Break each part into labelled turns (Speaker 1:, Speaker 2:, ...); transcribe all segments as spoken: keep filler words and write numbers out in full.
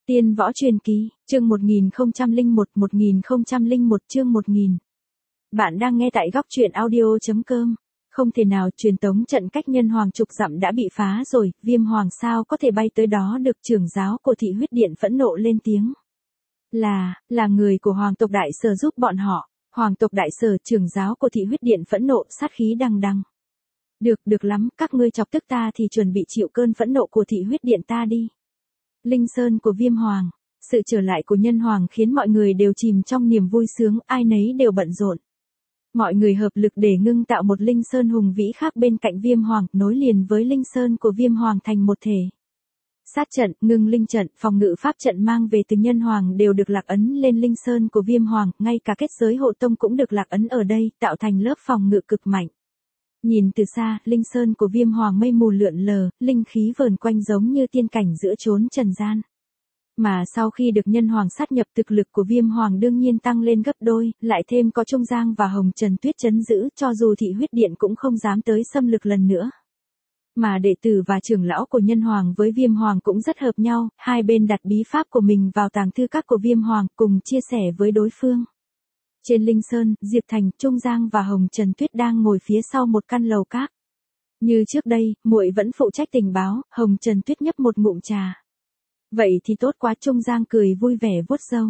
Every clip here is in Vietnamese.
Speaker 1: Tiên võ truyền kỳ, chương một nghìn không trăm lẻ một, một nghìn không trăm lẻ một chương một nghìn. Bạn đang nghe tại góc truyện audio.com. Không thể nào, truyền tống trận cách nhân hoàng chục dặm đã bị phá rồi, Viêm Hoàng sao có thể bay tới đó được? Trưởng giáo của thị huyết điện phẫn nộ lên tiếng. Là, là người của hoàng tộc đại sở giúp bọn họ. Hoàng tộc đại sở, trưởng giáo của thị huyết điện phẫn nộ, sát khí đằng đằng. Được, được lắm, các ngươi chọc tức ta thì chuẩn bị chịu cơn phẫn nộ của thị huyết điện ta đi. Linh Sơn của Viêm Hoàng. Sự trở lại của nhân hoàng khiến mọi người đều chìm trong niềm vui sướng, ai nấy đều bận rộn. Mọi người hợp lực để ngưng tạo một Linh Sơn hùng vĩ khác bên cạnh Viêm Hoàng, nối liền với Linh Sơn của Viêm Hoàng thành một thể. Sát trận, ngưng linh trận, phòng ngự pháp trận mang về từ nhân hoàng đều được lạc ấn lên Linh Sơn của Viêm Hoàng, ngay cả kết giới hộ tông cũng được lạc ấn ở đây, tạo thành lớp phòng ngự cực mạnh. Nhìn từ xa, Linh Sơn của Viêm Hoàng mây mù lượn lờ, linh khí vờn quanh giống như tiên cảnh giữa chốn trần gian. Mà sau khi được nhân hoàng sát nhập, thực lực của Viêm Hoàng đương nhiên tăng lên gấp đôi, lại thêm có Trung Giang và Hồng Trần Tuyết trấn giữ, cho dù thị huyết điện cũng không dám tới xâm lược lần nữa. Mà đệ tử và trưởng lão của nhân hoàng với Viêm Hoàng cũng rất hợp nhau, hai bên đặt bí pháp của mình vào tàng thư các của Viêm Hoàng, cùng chia sẻ với đối phương. Trên Linh Sơn, Diệp Thành, Trung Giang và Hồng Trần Tuyết đang ngồi phía sau một căn lầu các. Như trước đây, muội vẫn phụ trách tình báo, Hồng Trần Tuyết nhấp một ngụm trà. Vậy thì tốt quá, Trung Giang cười vui vẻ vuốt râu.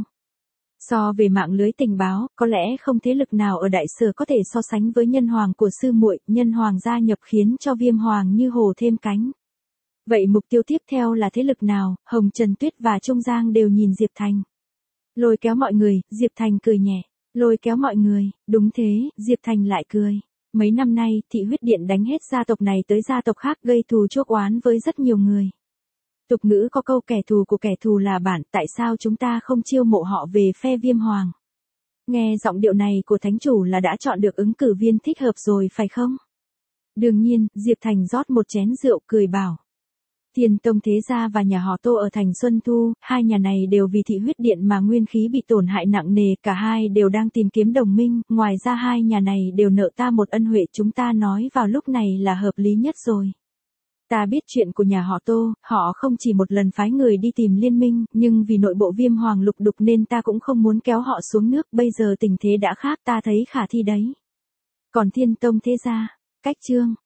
Speaker 1: So về mạng lưới tình báo, có lẽ không thế lực nào ở đại sở có thể so sánh với nhân hoàng của sư muội, nhân hoàng gia nhập khiến cho Viêm Hoàng như hổ thêm cánh. Vậy mục tiêu tiếp theo là thế lực nào? Hồng Trần Tuyết và Trung Giang đều nhìn Diệp Thành. Lôi kéo mọi người, Diệp Thành cười nhẹ. Lôi kéo mọi người, đúng thế, Diệp Thành lại cười. Mấy năm nay, thị huyết điện đánh hết gia tộc này tới gia tộc khác, gây thù chuốc oán với rất nhiều người. Tục ngữ có câu kẻ thù của kẻ thù là bạn, tại sao chúng ta không chiêu mộ họ về phe Viêm Hoàng? Nghe giọng điệu này của thánh chủ là đã chọn được ứng cử viên thích hợp rồi phải không? Đương nhiên, Diệp Thành rót một chén rượu cười bảo. Thiên Tông Thế Gia và nhà họ Tô ở thành Xuân Thu, hai nhà này đều vì thị huyết điện mà nguyên khí bị tổn hại nặng nề, cả hai đều đang tìm kiếm đồng minh, ngoài ra hai nhà này đều nợ ta một ân huệ, chúng ta nói vào lúc này là hợp lý nhất rồi. Ta biết chuyện của nhà họ Tô, họ không chỉ một lần phái người đi tìm liên minh, nhưng vì nội bộ Viêm Hoàng lục đục nên ta cũng không muốn kéo họ xuống nước, bây giờ tình thế đã khác, ta thấy khả thi đấy. Còn Thiên Tông Thế Gia, cách chương,